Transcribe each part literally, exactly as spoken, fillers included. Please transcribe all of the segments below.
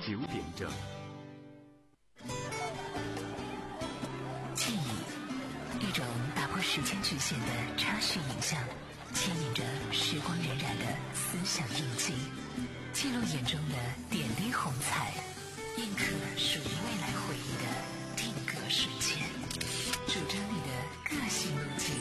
九点整。 记忆，一种打破时间局限的插叙影像，牵引着时光荏苒的思想印记，记录眼中的点滴红彩，印刻属于未来回忆的定格瞬间，主张你的个性路径。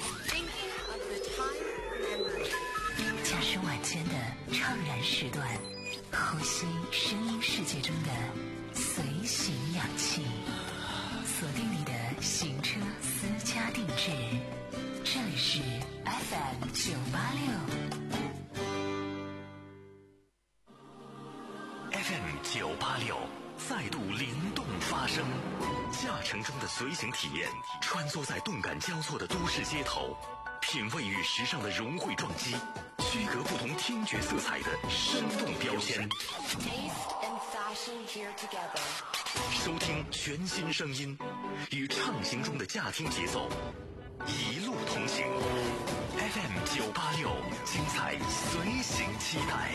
驾驶晚间的怅然时段，呼吸声音世界中的随行氧气，锁定你的行车私家定制。这里是 F M 九八六 F M 九八六再度灵动发声，驾乘中的随行体验，穿梭在动感交错的都市街头，品味与时尚的融汇撞击，区隔不同听觉色彩的生动标签，收听全新声音，与畅行中的驾听节奏一路同行。 F M 九八六，精彩随行期待。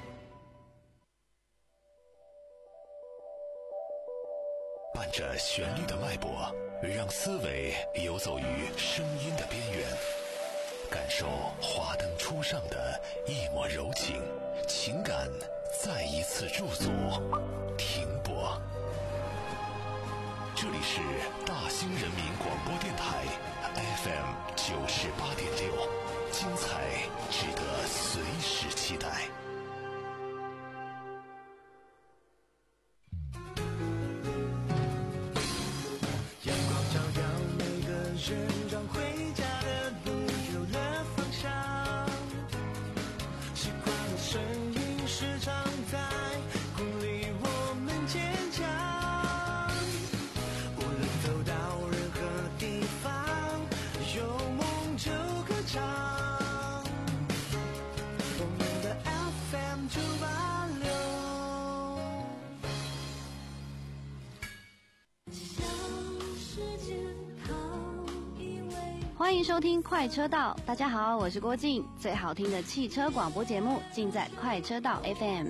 伴着旋律的脉搏，让思维游走于声音的边缘，感受华灯初上的一抹柔情，情感再一次驻足停泊。这里是大兴人民广播电台 F M 九十八点六，精彩值得随时期待。 阳光照耀每个人，让回家的路有了方向。习惯的声音时常在鼓励我们坚强。无论走到任何地方，有梦就歌唱。我们的 F M 九八六。 欢迎收听快车道，大家好，我是郭静，最好听的汽车广播节目尽在快车道 F M。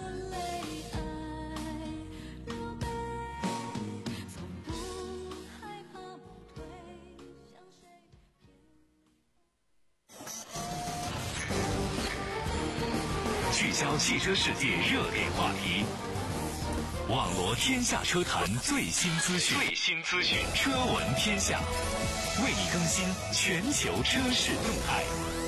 聚焦汽车世界热点话题，网罗天下车坛最新资讯，最新资讯，车闻天下，为你更新全球车市动态。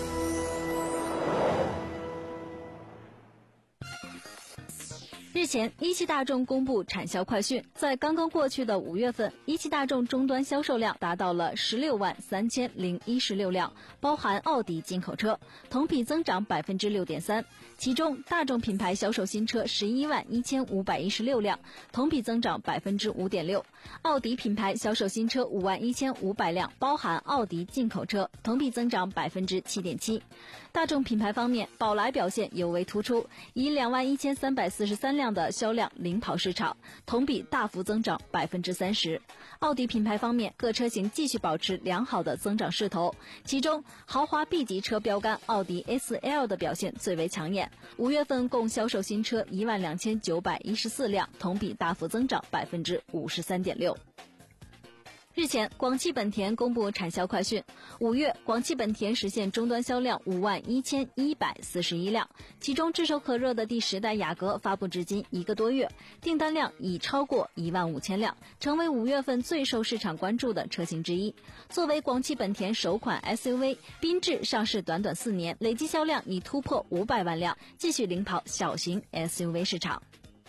日前，一汽大众公布产销快讯，在刚刚过去的五月份，一汽大众终端销售量达到了十六万三千零一十六辆，包含奥迪进口车，同比增长百分之六点三。其中，大众品牌销售新车十一万一千五百一十六辆，同比增长百分之五点六；奥迪品牌销售新车五万一千五百辆，包含奥迪进口车，同比增长百分之七点七。大众品牌方面，宝来表现尤为突出，以两万一千三百四十三辆的销量领跑市场，同比大幅增长百分之三十。奥迪品牌方面，各车型继续保持良好的增长势头，其中豪华 B 级车标杆奥迪 A 四 L 的表现最为抢眼，五月份共销售新车一万两千九百一十四辆，同比大幅增长百分之五十三点六。日前，广汽本田公布产销快讯，五月广汽本田实现终端销量五万一千一百四十一辆，其中炙手可热的第十代雅阁发布至今一个多月，订单量已超过一万五千辆，成为五月份最受市场关注的车型之一。作为广汽本田首款 S U V， 缤智上市短短四年，累计销量已突破五百万辆，继续领跑小型 S U V 市场。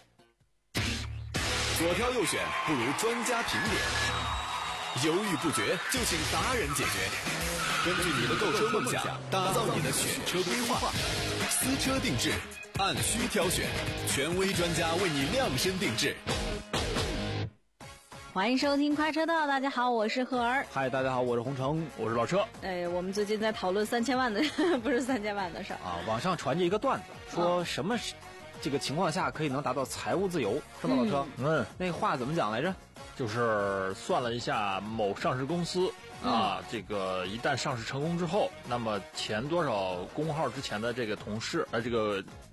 左挑右选不如专家评点，犹豫不决就请达人解决，根据你的购车梦想打造你的选车规划，私车定制，按需挑选，权威专家为你量身定制。 欢迎收听快车道，大家好，我是何儿。 嗨，大家好，我是洪城，我是老车。 哎，我们最近在讨论三千万的不是三千万的事儿啊，网上传着一个段子，说什么这个情况下可以能达到财务自由，是吧，老车？ 嗯， 那话怎么讲来着？ 就是算了一下某上市公司啊、嗯，这个一旦上市成功之后，那么前多少公号之前的这个同事，呃，这个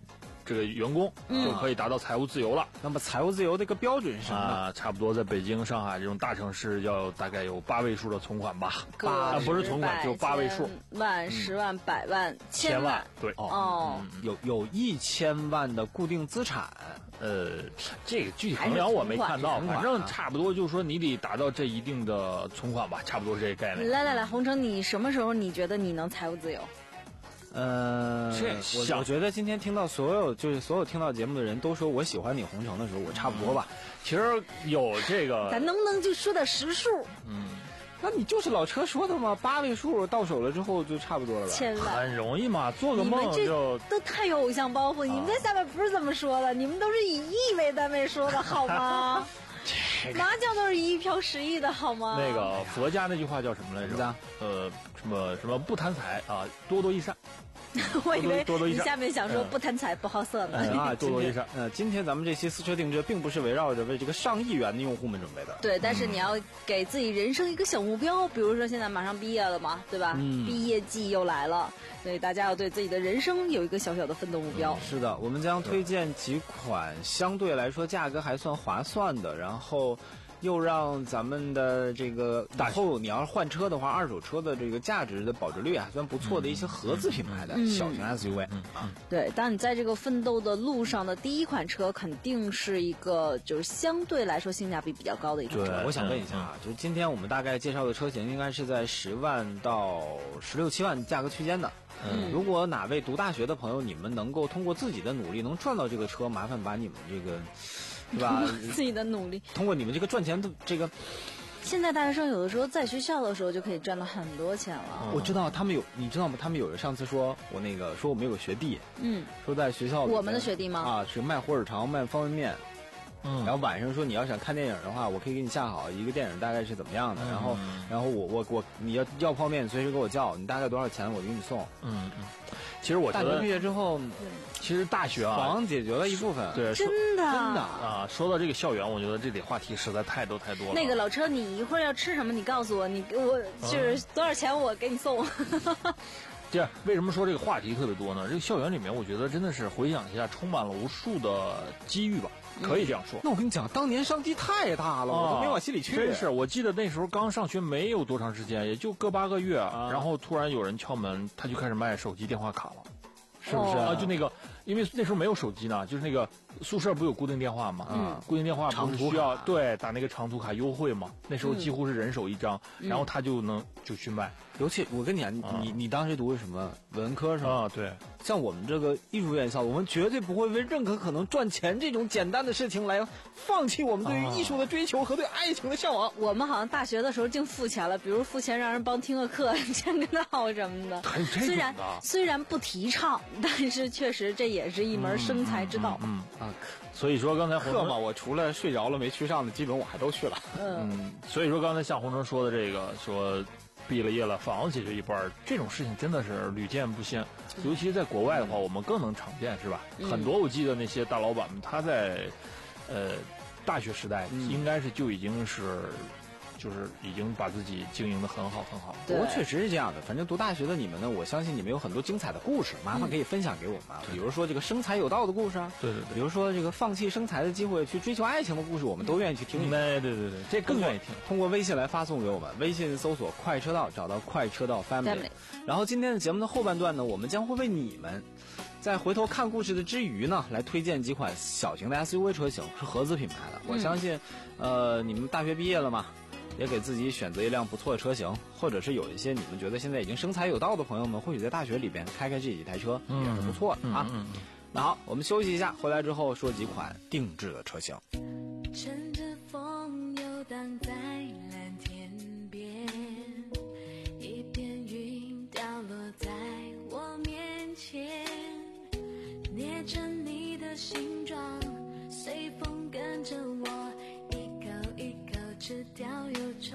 这个员工就可以达到财务自由了。 那么财务自由的一个标准是什么呢？ 啊，差不多在北京、上海这种大城市要大概有八位数的存款吧。 个啊，不是存款，就八位数， 万、十万、百万、千万，对， 哦， 有有一千万的固定资产。 呃，这个具体衡量我没看到，反正差不多就是说你得达到这一定的存款吧，差不多是这个概念。 来来来，洪城，你什么时候你觉得你能财务自由？ 呃，我我觉得今天听到所有就是所有听到节目的人都说我喜欢你洪城的时候，我差不多吧。 嗯、其实有这个， 咱能不能就说点实数？ 嗯。 那你就是老车说的嘛，八位数到手了之后就差不多了吧？ 千万很容易嘛，做个梦就都太有偶像包袱。你们在下面不是这么说的，你们都是以亿为单位说的好吗？麻将都是一亿飘十亿的好吗？ 那个佛家那句话叫什么来着？呃，什么什么不贪财啊，多多益善。 我以为你下面想说不贪财不好色呢。 啊，多多益善。呃，今天咱们这期私车定制并不是围绕着为这个上亿元的用户们准备的。 对，但是你要给自己人生一个小目标，比如说现在马上毕业了嘛，对吧？嗯、毕业季又来了，所以大家要对自己的人生有一个小小的奋斗目标。 嗯、是的，我们将推荐几款相对来说价格还算划算的，然后又让咱们的这个以后你要是换车的话，二手车的这个价值的保值率还算不错的一些合资品牌的小型 S U V。 嗯嗯、对，当你在这个奋斗的路上的第一款车，肯定是一个就是相对来说性价比比较高的一款车。 对，我想问一下啊，就是今天我们大概介绍的车型应该是在十万到十六七万价格区间的。嗯，如果哪位读大学的朋友，你们能够通过自己的努力能赚到这个车，麻烦把你们这个。是吧？ 自己的努力， 通过你们这个赚钱的这个， 现在大学生有的时候在学校的时候就可以赚到很多钱了。 嗯、我知道他们有，你知道吗？他们有人上次说我那个说我们有个学弟，嗯，说在学校我们的学弟吗？ 啊，是卖火腿肠、卖方便面。嗯，然后晚上说你要想看电影的话，我可以给你下好一个电影大概是怎么样的，嗯、然后然后我我我你要要泡面随时给我叫，你大概多少钱我给你送。 嗯嗯，其实我觉得大学毕业之后， 其实大学啊， 房解决了一部分。 对， 真的真的啊，说到这个校园，我觉得这里话题实在太多太多了。 那个老车，你一会儿要吃什么？你告诉我，你给我就是多少钱，我给你送。 这样，为什么说这个话题特别多呢？这个校园里面，我觉得真的是回想一下，充满了无数的机遇吧。可以这样说。 那我跟你讲，当年商机太大了，我都没往心里去。 真是，我记得那时候刚上学没有多长时间，也就个八个月，啊、然后突然有人敲门，他就开始卖手机电话卡了，是不是？啊，就那个，因为那时候没有手机呢，就是那个宿舍不有固定电话嘛，嗯，固定电话不是需要对打那个长途卡优惠嘛？那时候几乎是人手一张，嗯、然后他就能就去卖。 尤其我跟你讲，你、啊、你你当时读的什么文科是吗？ 啊，对。 像我们这个艺术院校，我们绝对不会为任何可能赚钱这种简单的事情来放弃我们对于艺术的追求和对爱情的向往。 我们好像大学的时候净付钱了，比如付钱让人帮听个课、签个到什么的。 还有这种的。 虽然虽然不提倡，但是确实这也是一门生财之道。 嗯, 嗯, 嗯啊，所以说刚才课嘛，我除了睡着了没去上的，基本我还都去了。 嗯, 嗯，所以说刚才像洪城说的这个说。毕了业了，房子解决一半，这种事情真的是屡见不鲜。尤其是在国外的话，我们更能常见，是吧？嗯、很多我记得那些大老板们，他在呃大学时代应该是就已经是。就是已经把自己经营的很好很好。 不过确实是这样的，反正读大学的你们呢，我相信你们有很多精彩的故事，麻烦可以分享给我们。嗯、比如说这个生财有道的故事啊， 对对对， 比如说这个放弃生财的机会去追求爱情的故事，我们都愿意去听。 对对对对，这更愿意听。 通过微信来发送给我们，微信搜索“快车道”，找到“快车道 Family”。然后今天的节目的后半段呢，我们将会为你们在回头看故事的之余呢，来推荐几款小型的 S U V 车型，是合资品牌的。嗯、我相信，呃，你们大学毕业了嘛？也给自己选择一辆不错的车型，或者是有一些你们觉得现在已经生财有道的朋友们，或许在大学里边开开这几台车也是不错的啊。 嗯嗯嗯、 那好，我们休息一下，回来之后说几款定制的车型。 乘着风游荡在蓝天边，一片云掉落在我面前，捏成你的形状，随风跟着我一口一口吃掉忧愁，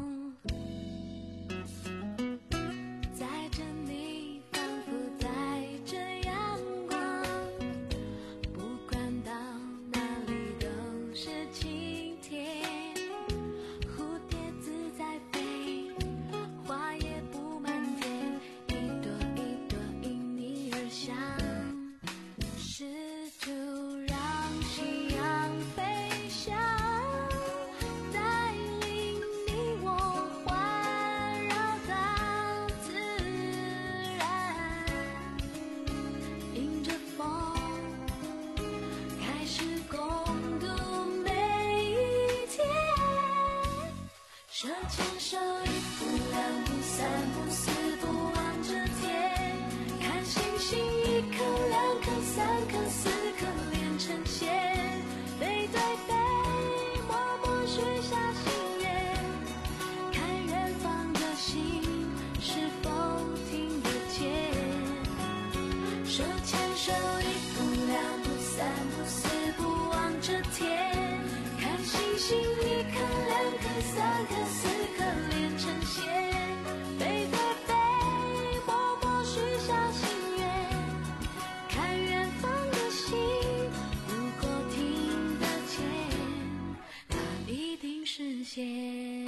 载着你仿佛载着阳光，不管到哪里都是晴三颗四颗连成线，飞飞飞，默默许下心愿，看远方的星，如果听得见，它一定实现。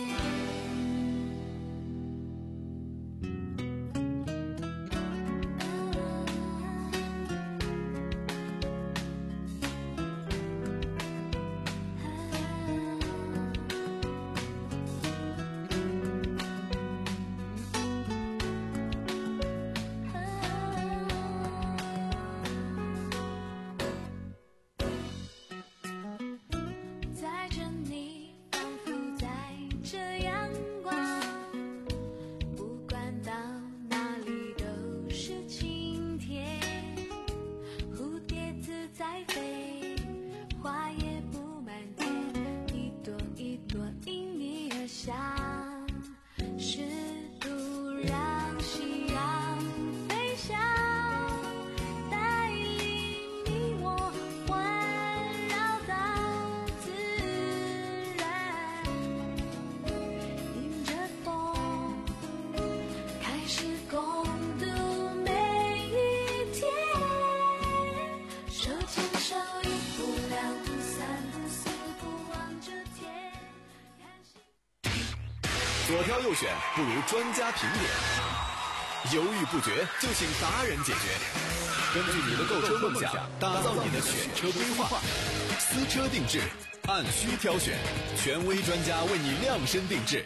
载着你，仿佛载着阳光，不管到哪里都是晴天。蝴蝶自在飞，花也布满天，一朵一朵因你而香，试图让夕阳飞翔，带领你我环绕到自然，迎着风开始共度每一天，手牵手一步两步三步四步望着天，看星左挑右选不如专家评点，犹豫不决就请达人解决。根据你的购车梦想，打造你的选车规划，私车定制，按需挑选，权威专家为你量身定制。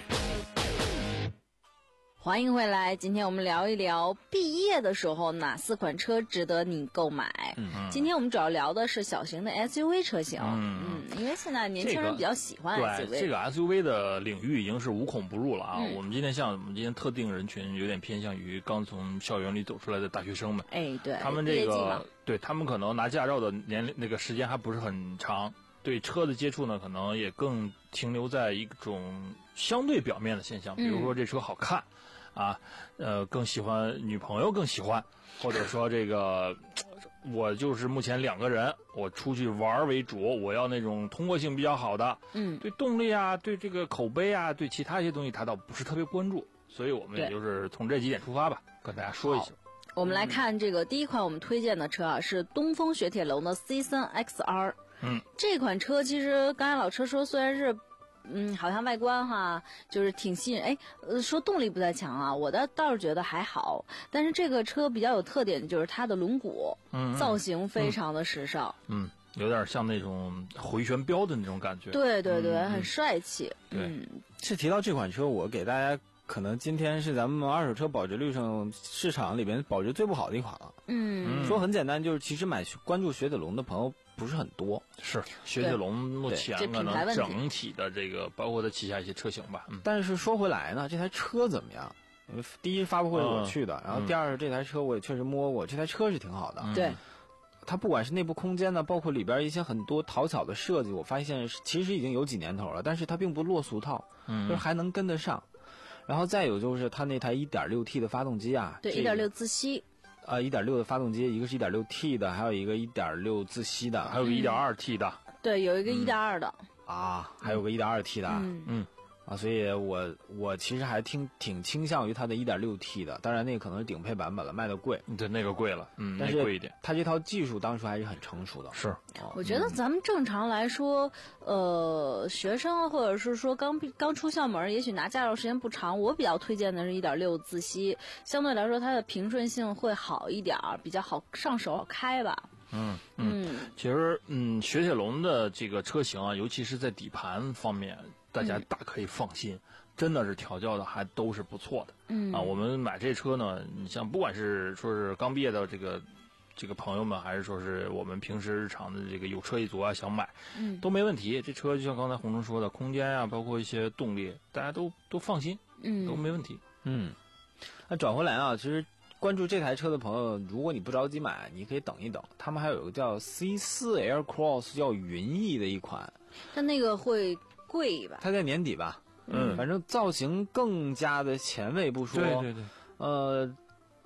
欢迎回来，今天我们聊一聊毕业的时候哪四款车值得你购买。嗯，今天我们主要聊的是小型的 S U V 车型。嗯嗯，因为现在年轻人比较喜欢 S U V。 对，这个 S U V 的领域已经是无孔不入了啊。嗯、我们今天像我们今天特定人群有点偏向于刚从校园里走出来的大学生们。 哎，对， 他们这个对他们可能拿驾照的年龄那个时间还不是很长，对车的接触呢，可能也更停留在一种相对表面的现象，比如说这车好看。嗯啊，呃，更喜欢女朋友更喜欢，或者说这个，我就是目前两个人，我出去玩为主，我要那种通过性比较好的，嗯，对动力啊，对这个口碑啊，对其他一些东西，他倒不是特别关注，所以我们也就是从这几点出发吧，跟大家说一下。 我们来看这个第一款我们推荐的车啊，是东风雪铁龙的 C 三 X R。嗯，这款车其实刚才老车说虽然是。嗯，好像外观哈，就是挺吸引。哎，呃，说动力不太强啊，我倒倒是觉得还好。但是这个车比较有特点，就是它的轮毂，嗯，造型非常的时尚。 嗯，嗯有点像那种回旋镖的那种感觉。 对对对，嗯、很帅气。 对，嗯，是提到这款车，我给大家可能今天是咱们二手车保值率上市场里边保值最不好的一款了。嗯，说很简单，就是其实买关注雪铁龙的朋友。不是很多， 是雪铁龙目前可能整体的这个，包括它旗下一些车型吧。嗯、 但是说回来呢，这台车怎么样？第一发布会我去的，嗯、然后第二这台车我也确实摸过，这台车是挺好的。 对、嗯， 它不管是内部空间呢，包括里边一些很多讨巧的设计，我发现其实已经有几年头了，但是它并不落俗套，嗯，就是还能跟得上。然后再有就是它那台 一点六 T 的发动机啊， 对， 一点六 自吸。 呃 一点六 的发动机，一个是 一点六 T 的，还有一个 一点六 自吸的， 还有个 一点二 T 的。 嗯、对，有一个 一点二 的。 嗯、啊，还有个 一点二 T 的。嗯嗯。啊，所以我我其实还挺挺倾向于它的 一点六 T 的，当然那个可能是顶配版本了，卖的贵。 对，那个贵了，嗯， 但是贵一点。 它这套技术当初还是很成熟的。 是。 我觉得咱们正常来说，呃，学生或者是说刚刚出校门，也许拿驾照时间不长，我比较推荐的是 一点六 自吸，相对来说它的平顺性会好一点，比较好上手开吧。 嗯嗯，其实嗯，雪铁龙的这个车型啊，尤其是在底盘方面，大家大可以放心，嗯、真的是调教的还都是不错的。嗯啊，我们买这车呢，你像不管是说是刚毕业的这个这个朋友们，还是说是我们平时日常的这个有车一族啊，想买，嗯，都没问题。这车就像刚才洪忠说的，空间啊，包括一些动力，大家都都放心，嗯，都没问题。 嗯，那转回来啊，其实。关注这台车的朋友，如果你不着急买，你可以等一等。他们还有一个叫 C 四 Air Cross 叫云翼的一款， 但那个会贵吧？ 它在年底吧，嗯，反正造型更加的前卫不说， 对对对， 呃，就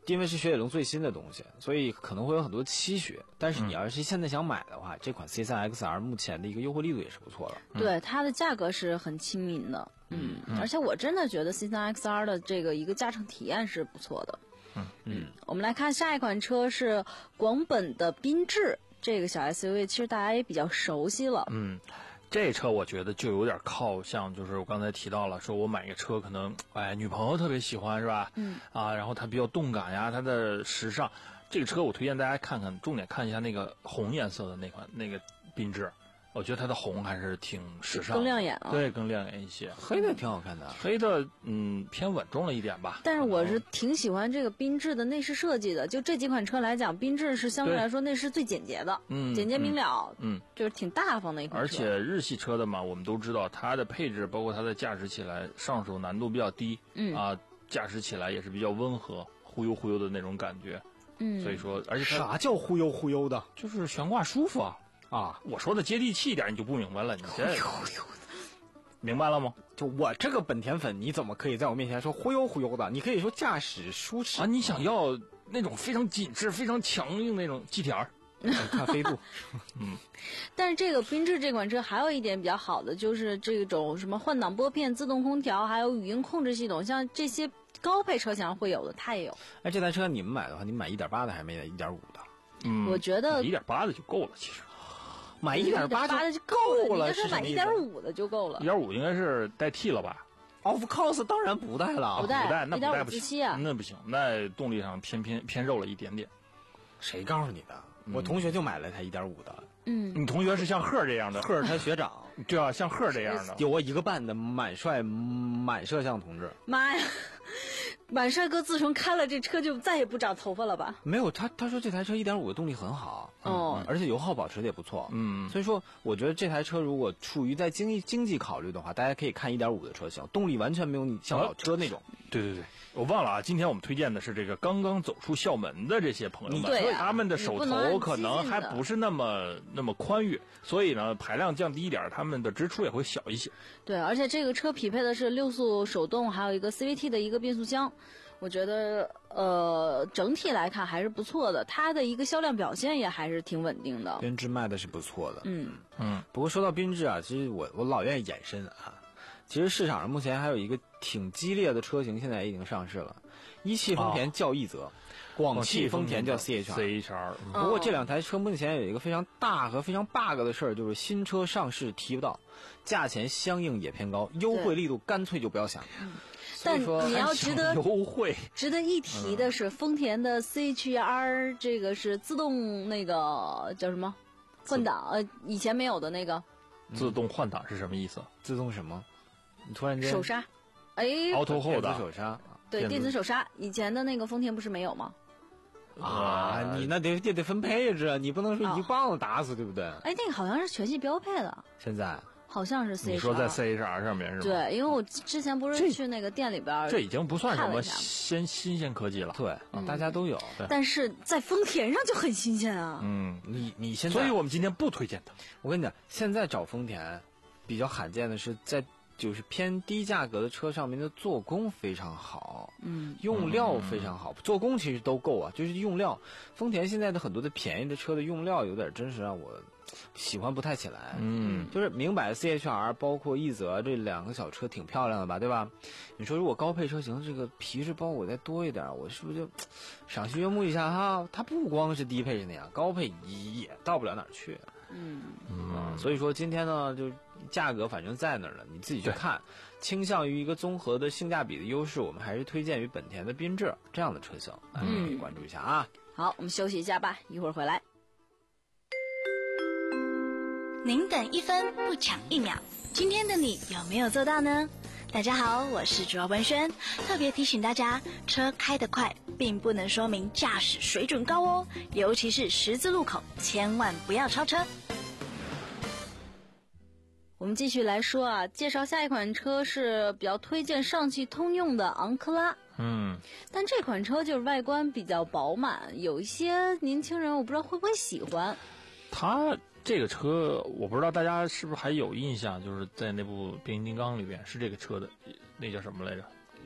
因为是雪铁龙最新的东西，所以可能会有很多期许。但是你要是现在想买的话，嗯、这款 C 三 X R 目前的一个优惠力度也是不错的。 嗯、对，它的价格是很亲民的。嗯，嗯而且我真的觉得 C 三 X R 的这个一个驾乘体验是不错的。 嗯嗯，我们来看下一款车是广本的缤智，这个小 S U V 其实大家也比较熟悉了。 嗯。这车我觉得就有点靠像，就是我刚才提到了，说我买一个车可能，哎，女朋友特别喜欢是吧？ 嗯。 啊，然后它比较动感呀，它的时尚。这个车我推荐大家看看，重点看一下那个红颜色的那款那个缤智，我觉得它的红还是挺时尚， 更亮眼啊。 对，更亮眼一些。 黑的挺好看的， 黑的嗯偏稳重了一点吧。 但是我是挺喜欢这个缤智的内饰设计的，就这几款车来讲，缤智是相对来说内饰最简洁的， 嗯， 简洁明了， 嗯， 就是挺大方的一款车。 而且日系车的嘛，我们都知道它的配置，包括它的驾驶起来上手难度比较低， 嗯啊，驾驶起来也是比较温和，忽悠忽悠的那种感觉。 嗯， 所以说，而且啥叫忽悠忽悠的？ 就是悬挂舒服啊啊！ 我说的接地气一点，你就不明白了。你这明白了吗？ 就我这个本田粉，你怎么可以在我面前说忽悠忽悠的？你可以说驾驶舒适啊！你想要那种非常紧致、非常强硬那种 G T R， 看飞度。 嗯， 但是这个缤智这款车还有一点比较好的，就是这种什么换挡拨片、自动空调，还有语音控制系统，像这些高配车型会有的，它也有。 哎，这台车你们买的话，你买一点八的还是买一点五的？ 嗯， 我觉得一点八的就够了，其实。 买一点八的就够了， 你要是买一点五的就够了。 一点五应该是代替了吧 ？Of course， 当然不带了， 不带， 不带，那不带不行，啊、 那不行，那动力上偏偏偏肉了一点点。 谁告诉你的？嗯、我同学就买了台一点五的。 嗯， 你同学是像贺这样的， 贺他学长， 对啊，像贺这样的， 有我一个半的满帅满摄像同志。 妈呀！满帅哥自从开了这车就再也不长头发了吧？ 没有，他他说这台车一点五的动力很好， 哦、 嗯，而且油耗保持的也不错， 嗯， 所以说我觉得这台车如果处于在经济经济考虑的话，大家可以看一点五的车型，动力完全没有你像老车那种。 啊、对对对，我忘了啊，今天我们推荐的是这个刚刚走出校门的这些朋友们， 对、啊， 他们的手头可能还不是那么那么宽裕，所以呢排量降低一点，他们的支出也会小一些。 对，而且这个车匹配的是六速手动，还有一个 C V T 的一个变速箱。我觉得，呃，整体来看还是不错的，它的一个销量表现也还是挺稳定的。 缤智卖的是不错的， 嗯嗯。 不过说到缤智啊，其实我我老愿意延伸啊，其实市场上目前还有一个挺激烈的车型，现在已经上市了，一汽丰田叫奕泽，哦、广汽丰田叫 C H R。 C H R。 不过这两台车目前有一个非常大和非常 bug 的事儿，就是新车上市提不到，价钱相应也偏高，优惠力度干脆就不要想。 嗯但你要值得优惠， 值得一提的是，丰田的 C H R 这个是自动那个叫什么换挡，呃，以前没有的那个。 自动换挡是什么意思？ 自动什么？你突然间手刹，哎 ，Auto Hold 的手刹， 对，电子手刹，以前的那个丰田不是没有吗？ 啊，你那得得得分配置，你不能说一棒子打死，对不对？ 哎，那个好像是全系标配的。 现在。 好像是 C H R， 你说在 C H R 上面是吗？ 对，因为我之前不是去那个店里边， 这已经不算什么新新鲜科技了。 对，嗯、大家都有。 但是在丰田上就很新鲜啊。 嗯， 你你现在， 所以我们今天不推荐它。 我跟你讲，现在找丰田比较罕见的是在就是偏低价格的车上面的做工非常好， 嗯， 用料非常好，嗯、做工其实都够啊，就是用料。丰田现在的很多的便宜的车的用料有点真是让我。喜欢不太起来， 嗯， 就是明摆 C H R 包括奕泽这两个小车挺漂亮的吧，对吧？你说如果高配车型这个皮质包裹再多一点，我是不是就赏心悦目一下哈？它不光是低配是那样，高配也到不了哪儿去。 嗯嗯，所以说今天呢，就价格反正在那儿了，你自己去看，倾向于一个综合的性价比的优势，我们还是推荐于本田的缤智这样的车型，大家可以关注一下啊。 好，我们休息一下吧，一会儿回来。 您等一分不抢一秒，今天的你有没有做到呢？大家好，我是主要文轩，特别提醒大家，车开得快并不能说明驾驶水准高哦，尤其是十字路口，千万不要超车。 我们继续来说啊，介绍下一款车是比较推荐上汽通用的昂克拉。 嗯， 但这款车就是外观比较饱满，有一些年轻人我不知道会不会喜欢。 它这个车我不知道大家是不是还有印象，就是在那部变形金刚里边是这个车的，那叫什么来着？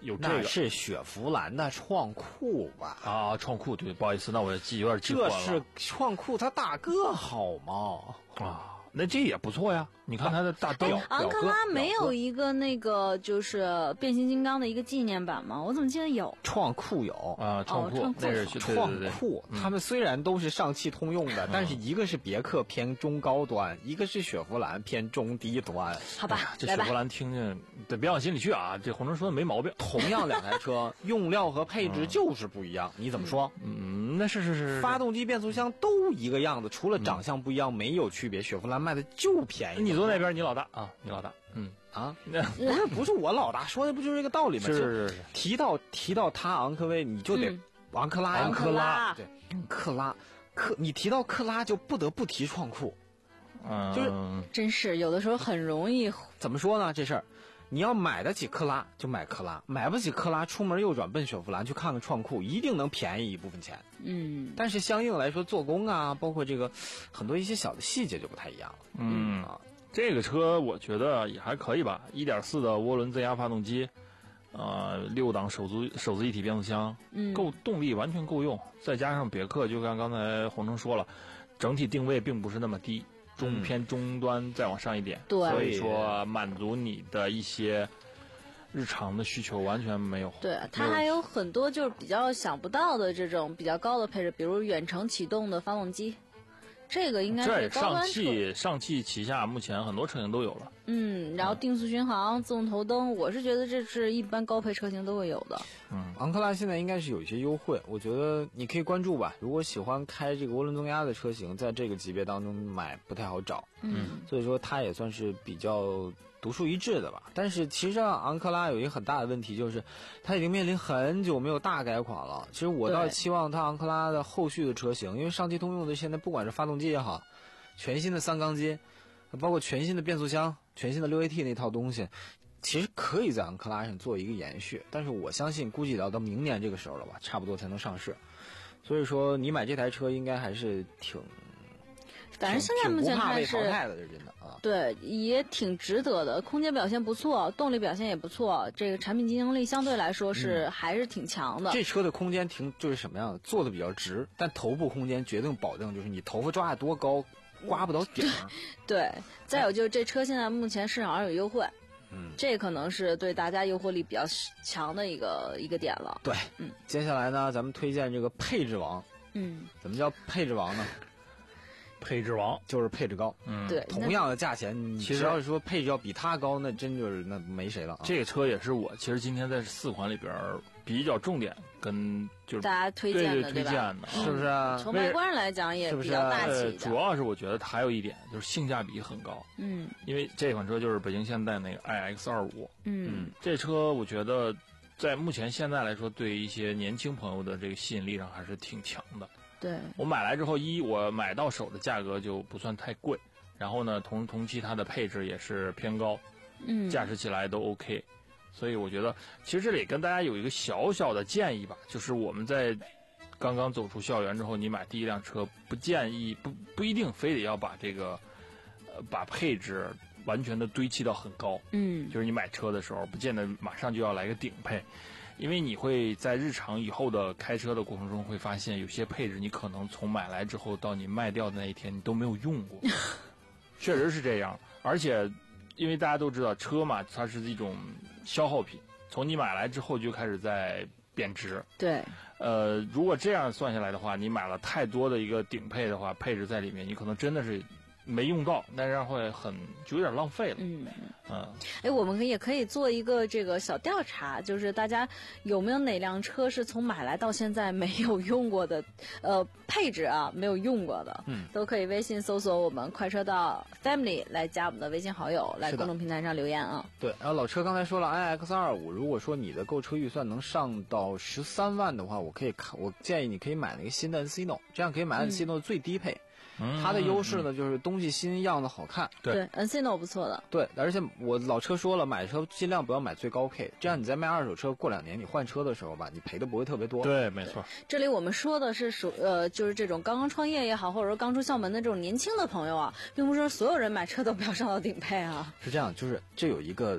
有这个。 那是雪佛兰的创酷吧？ 啊，创酷，对，不好意思，那我记有点记混了。 这是创酷，它大哥好吗？ 啊。那这也不错呀，你看它的大灯。 昂克拉没有一个那个就是变形金刚的一个纪念版吗？我怎么记得有？ 创酷有啊，创酷、哦、那是创酷，他们虽然都是上汽通用的， 嗯、 但是一个是别克偏中高端，一个是雪佛兰偏中低端。 好吧， 哎、这雪佛兰听着得别往心里去啊，这红灯说的没毛病。 同样两台车，用料和配置就是不一样，嗯、你怎么说？ 嗯，那是是是是， 发动机、变速箱都一个样子，除了长相不一样，嗯、没有区别。雪佛兰卖的就便宜。 你坐那边，你老大啊，你老大，嗯啊，不是不是我老大，说的不就是这个道理吗？ 是是是。 提到提到它昂科威，你就得、嗯、昂克拉， 昂克拉， 对，克拉，克，你提到克拉就不得不提创酷， 嗯， 就是真是有的时候很容易。 怎么说呢？这事儿，你要买得起克拉就买克拉，买不起克拉，出门右转奔雪佛兰去看看创酷，一定能便宜一部分钱。 嗯， 但是相应来说，做工啊，包括这个很多一些小的细节就不太一样了。 嗯啊，这个车我觉得也还可以吧， 一点四 的涡轮增压发动机，呃，六档手自手自一体变速箱， 嗯， 够动力完全够用，再加上别克，就像刚才洪城说了，整体定位并不是那么低，中偏中端再往上一点， 对、嗯， 所以说满足你的一些日常的需求完全没有。 对，它还有很多就是比较想不到的这种比较高的配置，比如远程启动的发动机，这个应该是高端车。 上汽上汽旗下目前很多车型都有了。 嗯，然后定速巡航、自动头灯，我是觉得这是一般高配车型都会有的。 嗯，昂克拉现在应该是有一些优惠，我觉得你可以关注吧。如果喜欢开这个涡轮增压的车型，在这个级别当中买不太好找。 嗯， 所以说它也算是比较独树一帜的吧。但是其实昂克拉有一个很大的问题，就是它已经面临很久没有大改款了。其实我倒期望它昂克拉的后续的车型，因为上汽通用的现在不管是发动机也好，全新的三缸机，包括全新的变速箱、全新的 六 A T 那套东西，其实可以在昂克拉上做一个延续。但是我相信估计要到明年这个时候了吧，差不多才能上市。所以说你买这台车应该还是挺反正现在目前看是淘汰的，是真的啊。 对，也挺值得的，空间表现不错，动力表现也不错，这个产品竞争力相对来说是、嗯、还是挺强的。 这车的空间挺就是什么样的，做的比较直，但头部空间决定保证就是你头发抓得多高，刮不到顶。 对，再有就是这车现在目前市场上有优惠。 嗯， 这可能是对大家诱惑力比较强的一个一个点了。 对， 嗯， 接下来呢，咱们推荐这个配置王。 嗯， 怎么叫配置王呢？ 配置王就是配置高。 嗯，对， 同样的价钱，你其实要是说配置要比它高，那真就是那没谁了、啊。 这个车也是我其实今天在四款里边比较重点跟就是大家推荐的， 对对推荐的， 嗯、 是不是啊？ 从外观上来讲也比较大气的。 是是主要是我觉得它还有一点就是性价比很高。 嗯， 因为这款车就是北京现代那个 I X 二五。 嗯， 这车我觉得在目前现在来说，对一些年轻朋友的这个吸引力上还是挺强的。 对， 我买来之后，一我买到手的价格就不算太贵，然后呢，同同期它的配置也是偏高， 嗯， 驾驶起来都 OK， 所以我觉得其实这里跟大家有一个小小的建议吧，就是我们在刚刚走出校园之后，你买第一辆车，不建议不不一定非得要把这个呃把配置完全的堆砌到很高， 嗯， 就是你买车的时候，不见得马上就要来个顶配。因为你会在日常以后的开车的过程中会发现，有些配置你可能从买来之后到你卖掉的那一天你都没有用过，确实是这样。而且，因为大家都知道车嘛，它是一种消耗品，从你买来之后就开始在贬值。 对。 呃，如果这样算下来的话，你买了太多的一个顶配的话，配置在里面，你可能真的是没用到，那这样会很就有点浪费了。 嗯嗯， 哎，我们也可以做一个这个小调查，就是大家有没有哪辆车是从买来到现在没有用过的，呃，配置啊没有用过的， 嗯， 都可以微信搜索我们快车道 Family 来加我们的微信好友，来公众平台上留言啊。 对，然后老车刚才说了 I X 二五，如果说你的购车预算能上到十三万的话，我可以看，我建议你可以买那个新的 Encino， 这样可以买 Encino 最低配。 嗯， 它的优势呢，就是东西新样子好看。 对 ，Encino 不错的。 对，而且我老车说了，买车尽量不要买最高配，这样你在卖二手车过两年你换车的时候吧，你赔的不会特别多。 对，没错。 这里我们说的是属呃，就是这种刚刚创业也好，或者说刚出校门的这种年轻的朋友啊，并不是说所有人买车都不要上到顶配啊。 是这样，就是这有一个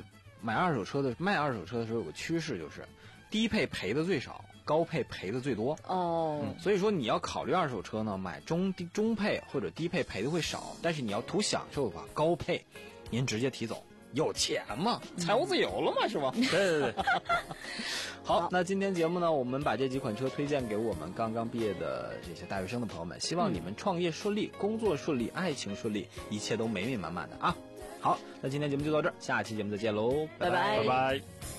买二手车的卖二手车的时候有个趋势，就是低配赔的最少，高配赔的最多。 哦、 嗯，所以说你要考虑二手车呢，买中低中配或者低配赔的会少，但是你要图享受的话，高配您直接提走。有钱嘛，财务自由了嘛，是吧？对对对。好，那今天节目呢，我们把这几款车推荐给我们刚刚毕业的这些大学生的朋友们，希望你们创业顺利，工作顺利，爱情顺利，一切都美美满满的啊！好，那今天节目就到这儿，下期节目再见喽，拜拜拜拜。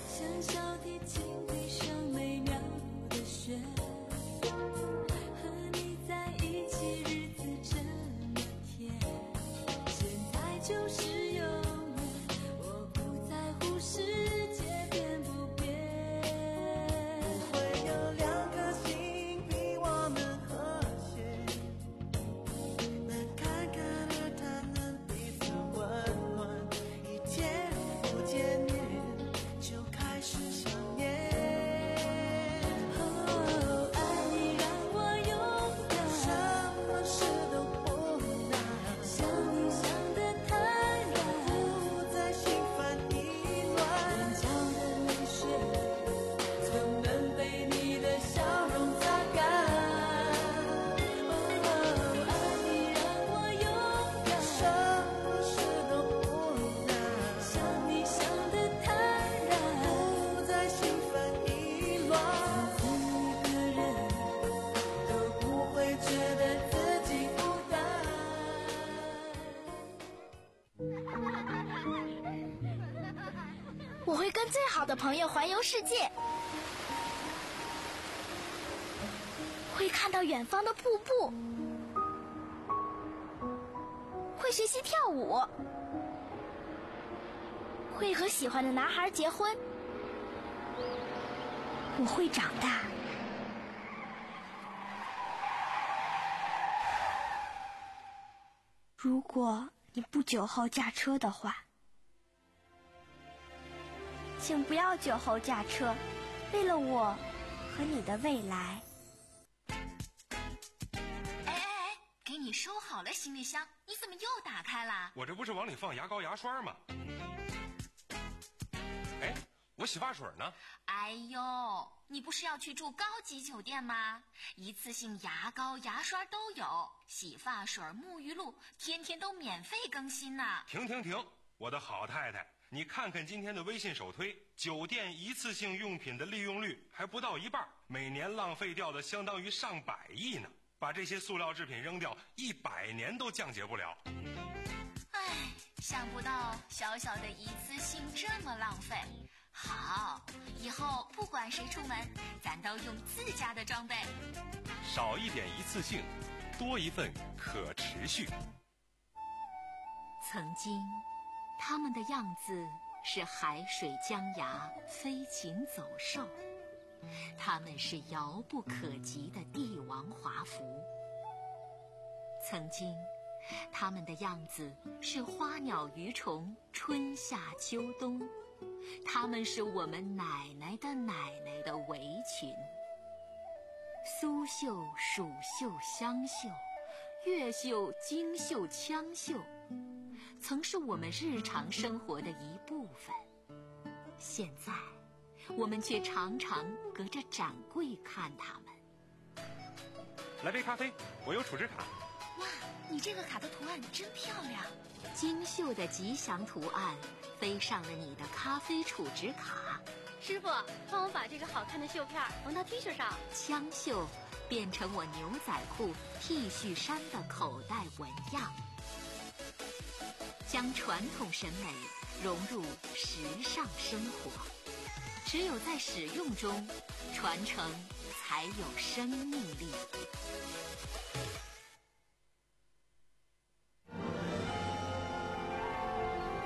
我会跟最好的朋友环游世界，会看到远方的瀑布，会学习跳舞，会和喜欢的男孩结婚。我会长大。如果你不酒后驾车的话，请不要酒后驾车，为了我和你的未来。 哎哎哎，给你收好了行李箱，你怎么又打开了？ 我这不是往里放牙膏牙刷吗？哎，我洗发水呢？ 哎呦，你不是要去住高级酒店吗？一次性牙膏牙刷都有，洗发水沐浴露天天都免费更新呢。 停停停，我的好太太，你看看今天的微信首推，酒店一次性用品的利用率还不到一半，每年浪费掉的相当于上百亿呢。把这些塑料制品扔掉，一百年都降解不了。 唉，想不到小小的一次性这么浪费。好，以后不管谁出门，咱都用自家的装备。 少一点一次性，多一份可持续。 曾经他们的样子是海水江崖，飞禽走兽，他们是遥不可及的帝王华服。曾经他们的样子是花鸟鱼虫，春夏秋冬，他们是我们奶奶的奶奶的围裙。苏绣、蜀绣、湘绣，越绣、京绣、羌绣，曾是我们日常生活的一部分。现在我们却常常隔着展柜看他们。 来杯咖啡，我有储值卡。 哇，你这个卡的图案真漂亮，精绣的吉祥图案飞上了你的咖啡储值卡。 师傅，帮我把这个好看的绣片缝到 T 恤上。 枪绣变成我牛仔裤、T 恤衫的口袋纹样，将传统审美融入时尚生活。只有在使用中，传承才有生命力。